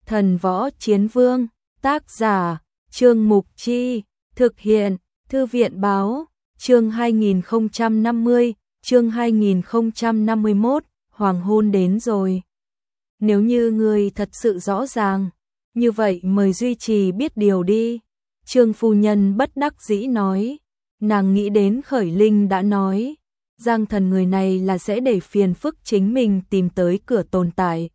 Thần Võ Chiến Vương, tác giả, Trương Mục Chi, thực hiện, Thư viện Báo, chương 2050, chương 2051, hoàng hôn đến rồi. Nếu như người thật sự rõ ràng, như vậy mời duy trì biết điều đi. Trương phu nhân bất đắc dĩ nói, nàng nghĩ đến Khởi Linh đã nói, Giang Thần người này là sẽ để phiền phức chính mình tìm tới cửa tồn tại.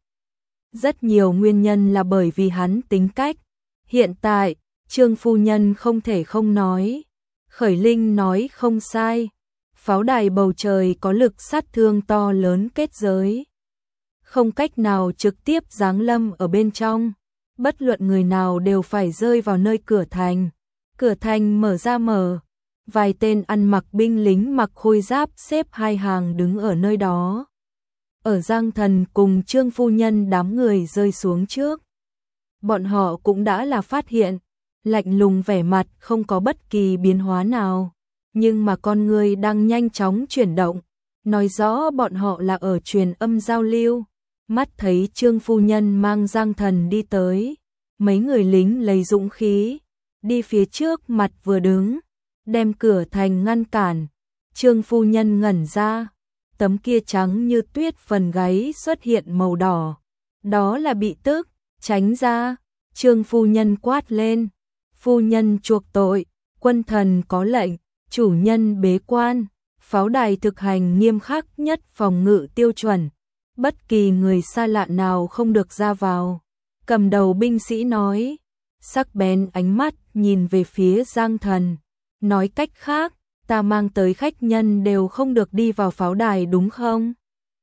Rất nhiều nguyên nhân là bởi vì hắn tính cách. Hiện tại, Trương phu nhân không thể không nói. Khởi Linh nói không sai. Pháo đài bầu trời có lực sát thương to lớn kết giới. Không cách nào trực tiếp giáng lâm ở bên trong. Bất luận người nào đều phải rơi vào nơi cửa thành. Cửa thành mở ra mở. Vài tên ăn mặc binh lính mặc khôi giáp xếp hai hàng đứng ở nơi đó. Ở Giang Thần cùng Trương phu nhân đám người rơi xuống trước. Bọn họ cũng đã là phát hiện, lạnh lùng vẻ mặt không có bất kỳ biến hóa nào, nhưng mà con người đang nhanh chóng chuyển động, nói rõ bọn họ là ở truyền âm giao lưu. Mắt thấy Trương phu nhân mang Giang Thần đi tới, mấy người lính lấy dũng khí, đi phía trước mặt vừa đứng, đem cửa thành ngăn cản. Trương phu nhân ngẩn ra. Tấm kia trắng như tuyết phần gáy xuất hiện màu đỏ. Đó là bị tức, tránh ra. Trương phu nhân quát lên. Phu nhân chuộc tội, quân thần có lệnh, chủ nhân bế quan. Pháo đài thực hành nghiêm khắc nhất phòng ngự tiêu chuẩn. Bất kỳ người xa lạ nào không được ra vào. Cầm đầu binh sĩ nói. Sắc bén ánh mắt nhìn về phía Giang Thần. Nói cách khác, ta mang tới khách nhân đều không được đi vào pháo đài đúng không?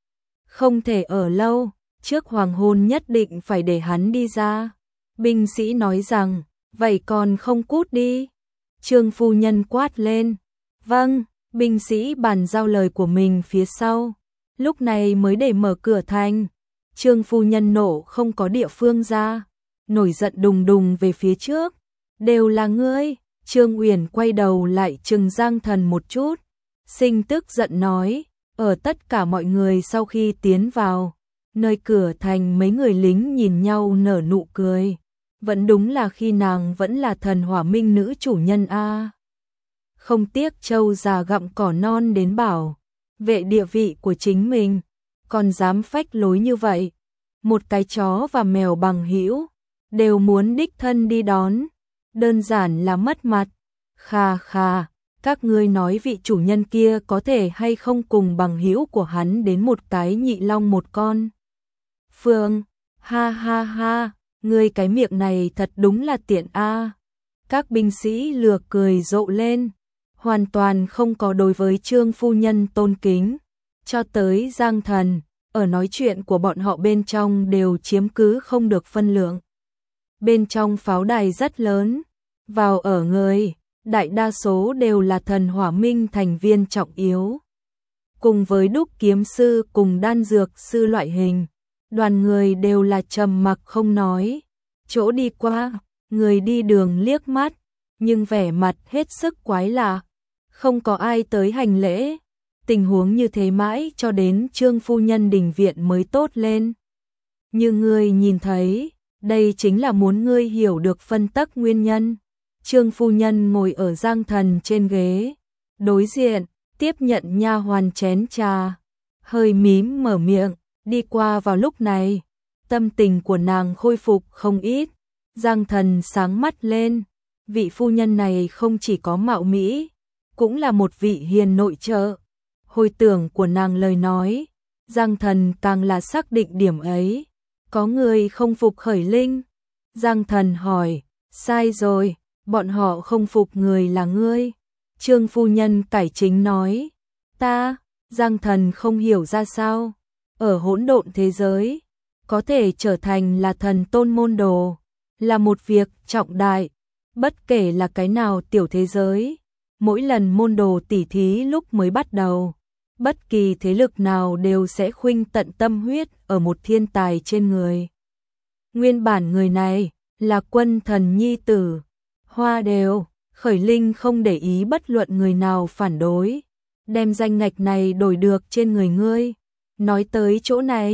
Không thể ở lâu, trước hoàng hôn nhất định phải để hắn đi ra. Binh sĩ nói rằng, vậy còn không cút đi. Trương phu nhân quát lên. Vâng, binh sĩ bàn giao lời của mình phía sau. Lúc này mới để mở cửa thành. Trương phu nhân nộ không có địa phương ra. Nổi giận đùng đùng về phía trước. Đều là ngươi. Trương Uyển quay đầu lại trừng Giang Thần một chút, sinh tức giận nói, ở tất cả mọi người sau khi tiến vào, nơi cửa thành mấy người lính nhìn nhau nở nụ cười, vẫn đúng là khi nàng vẫn là thần hỏa minh nữ chủ nhân a. Không tiếc trâu già gặm cỏ non đến bảo, vệ địa vị của chính mình, còn dám phách lối như vậy, một cái chó và mèo bằng hữu đều muốn đích thân đi đón. Đơn giản là mất mặt. Khà khà, các ngươi nói vị chủ nhân kia có thể hay không cùng bằng hữu của hắn đến một cái nhị long một con. Phương, ha ha ha, ngươi cái miệng này thật đúng là tiện a. Các binh sĩ lừa cười rộ lên, hoàn toàn không có đối với Trương phu nhân tôn kính. Cho tới Giang Thần, ở nói chuyện của bọn họ bên trong đều chiếm cứ không được phân lượng. Bên trong pháo đài rất lớn, vào ở người, đại đa số đều là thần hỏa minh thành viên trọng yếu. Cùng với đúc kiếm sư cùng đan dược sư loại hình, đoàn người đều là trầm mặc không nói. Chỗ đi qua, người đi đường liếc mắt, nhưng vẻ mặt hết sức quái lạ. Không có ai tới hành lễ. Tình huống như thế mãi cho đến Trương phu nhân đình viện mới tốt lên. Như ngươi nhìn thấy, đây chính là muốn ngươi hiểu được phân tắc nguyên nhân. Trương phu nhân ngồi ở Giang Thần trên ghế, đối diện, tiếp nhận nha hoàn chén trà, hơi mím mở miệng, đi qua vào lúc này, tâm tình của nàng khôi phục không ít. Giang Thần sáng mắt lên, vị phu nhân này không chỉ có mạo mỹ, cũng là một vị hiền nội trợ. Hồi tưởng của nàng lời nói, Giang Thần càng là xác định điểm ấy. Có người không phục Khởi Linh. Giang Thần hỏi, sai rồi, bọn họ không phục người là ngươi. Trương phu nhân cải chính nói, ta. Giang Thần không hiểu ra sao, ở hỗn độn thế giới, có thể trở thành là thần tôn môn đồ, là một việc trọng đại, bất kể là cái nào tiểu thế giới. Mỗi lần môn đồ tỉ thí lúc mới bắt đầu, bất kỳ thế lực nào đều sẽ khuynh tận tâm huyết ở một thiên tài trên người. Nguyên bản người này là quân thần nhi tử, Hoa đều. Khởi Linh không để ý bất luận người nào phản đối, đem danh ngạch này đổi được trên người ngươi. Nói tới chỗ này,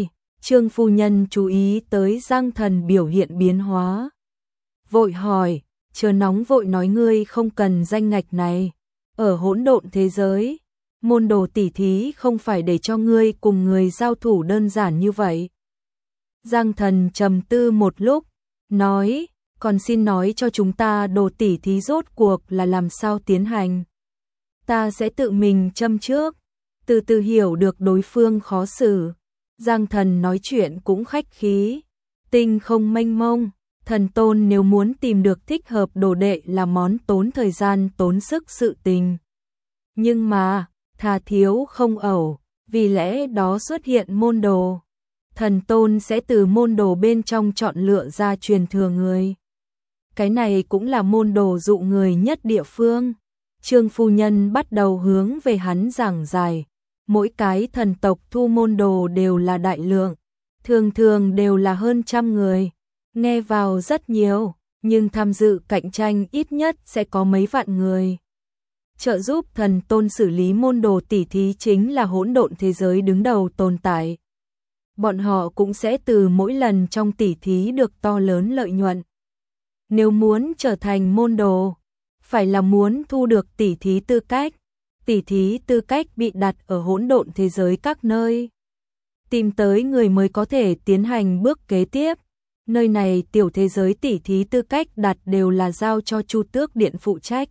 Trương phu nhân chú ý tới Giang Thần biểu hiện biến hóa. Vội hỏi, chớ nóng vội nói ngươi không cần danh ngạch này. Ở hỗn độn thế giới, môn đồ tỉ thí không phải để cho ngươi cùng người giao thủ đơn giản như vậy. Giang Thần trầm tư một lúc, nói, còn xin nói cho chúng ta đồ tỉ thí rốt cuộc là làm sao tiến hành. Ta sẽ tự mình châm trước, từ từ hiểu được đối phương khó xử. Giang Thần nói chuyện cũng khách khí, tinh không mênh mông, thần tôn nếu muốn tìm được thích hợp đồ đệ là món tốn thời gian tốn sức sự tình. Nhưng mà, thà thiếu không ẩu, vì lẽ đó xuất hiện môn đồ. Thần tôn sẽ từ môn đồ bên trong chọn lựa ra truyền thừa người. Cái này cũng là môn đồ dụ người nhất địa phương. Trương phu nhân bắt đầu hướng về hắn giảng giải. Mỗi cái thần tộc thu môn đồ đều là đại lượng, thường thường đều là hơn 100 người. Nghe vào rất nhiều, nhưng tham dự cạnh tranh ít nhất sẽ có mấy vạn người. Trợ giúp thần tôn xử lý môn đồ tỉ thí chính là hỗn độn thế giới đứng đầu tồn tại. Bọn họ cũng sẽ từ mỗi lần trong tỉ thí được to lớn lợi nhuận. Nếu muốn trở thành môn đồ, phải là muốn thu được tỉ thí tư cách. Tỉ thí tư cách bị đặt ở hỗn độn thế giới các nơi. Tìm tới người mới có thể tiến hành bước kế tiếp. Nơi này tiểu thế giới tỉ thí tư cách đặt đều là giao cho Chu Tước Điện phụ trách.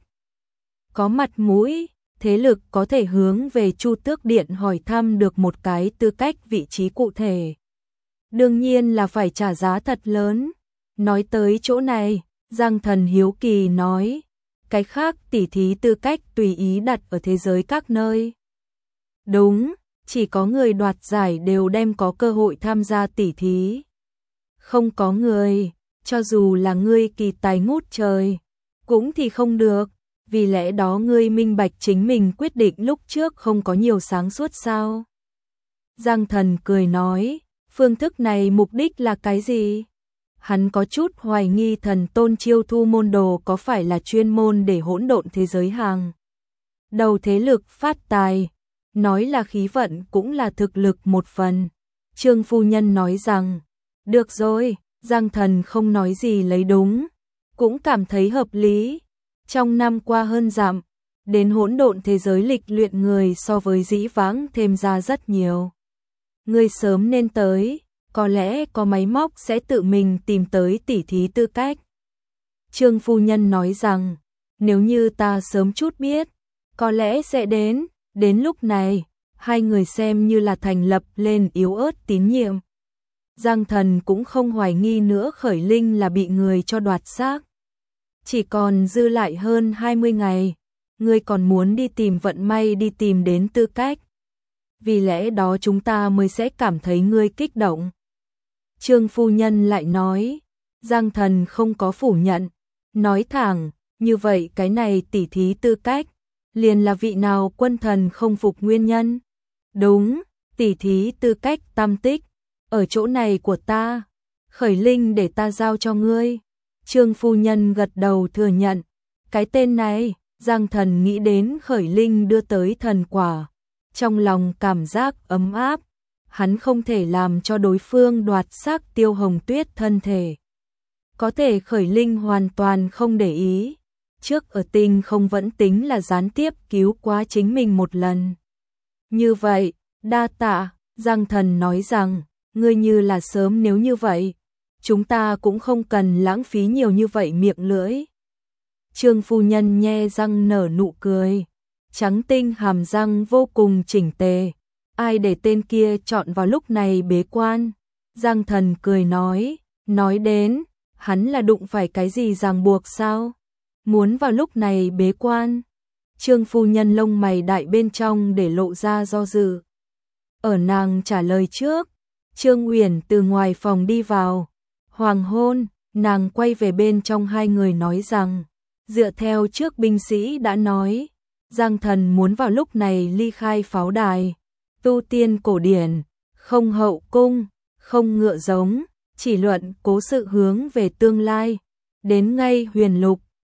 Có mặt mũi, thế lực có thể hướng về Chu Tước Điện hỏi thăm được một cái tư cách vị trí cụ thể. Đương nhiên là phải trả giá thật lớn. Nói tới chỗ này, Giang Thần hiếu kỳ nói, cái khác tỉ thí tư cách tùy ý đặt ở thế giới các nơi. Đúng, chỉ có người đoạt giải đều đem có cơ hội tham gia tỉ thí. Không có người, cho dù là ngươi kỳ tài ngút trời, cũng thì không được, vì lẽ đó ngươi minh bạch chính mình quyết định lúc trước không có nhiều sáng suốt sao. Giang Thần cười nói, phương thức này mục đích là cái gì? Hắn có chút hoài nghi thần tôn chiêu thu môn đồ có phải là chuyên môn để hỗn độn thế giới hàng đầu thế lực phát tài, nói là khí vận cũng là thực lực một phần. Trương phu nhân nói rằng, được rồi, Giang Thần không nói gì lấy đúng, cũng cảm thấy hợp lý. Trong năm qua hơn dặm, đến hỗn độn thế giới lịch luyện người so với dĩ vãng thêm ra rất nhiều. Người sớm nên tới, có lẽ có máy móc sẽ tự mình tìm tới tỉ thí tư cách. Trương phu nhân nói rằng, nếu như ta sớm chút biết, có lẽ sẽ đến lúc này, hai người xem như là thành lập lên yếu ớt tín nhiệm. Giang Thần cũng không hoài nghi nữa Khởi Linh là bị người cho đoạt xác. Chỉ còn dư lại hơn 20 ngày, ngươi còn muốn đi tìm vận may đi tìm đến tư cách. Vì lẽ đó chúng ta mới sẽ cảm thấy ngươi kích động. Trương phu nhân lại nói, Giang Thần không có phủ nhận, nói thẳng, như vậy cái này tỉ thí tư cách, liền là vị nào quân thần không phục nguyên nhân. Đúng, tỉ thí tư cách tam tích, ở chỗ này của ta, Khởi Linh để ta giao cho ngươi. Trương phu nhân gật đầu thừa nhận, cái tên này, Giang Thần nghĩ đến Khởi Linh đưa tới thần quả, trong lòng cảm giác ấm áp. Hắn không thể làm cho đối phương đoạt xác Tiêu Hồng Tuyết thân thể. Có thể Khởi Linh hoàn toàn không để ý. Trước ở Tinh không vẫn tính là gián tiếp cứu quá chính mình một lần. Như vậy, đa tạ, Giang Thần nói rằng, ngươi như là sớm nếu như vậy, chúng ta cũng không cần lãng phí nhiều như vậy miệng lưỡi. Trương phu nhân nhe răng nở nụ cười, trắng tinh hàm răng vô cùng chỉnh tề. Ai để tên kia chọn vào lúc này bế quan? Giang Thần cười nói đến, hắn là đụng phải cái gì ràng buộc sao? Muốn vào lúc này bế quan? Trương phu nhân lông mày đại bên trong để lộ ra do dự. Ở nàng trả lời trước, Trương Uyển từ ngoài phòng đi vào. Hoàng hôn, nàng quay về bên trong hai người nói rằng, dựa theo trước binh sĩ đã nói, Giang Thần muốn vào lúc này ly khai pháo đài. Tu tiên cổ điển, không hậu cung, không ngựa giống, chỉ luận cố sự hướng về tương lai. Đến ngay huyền lục,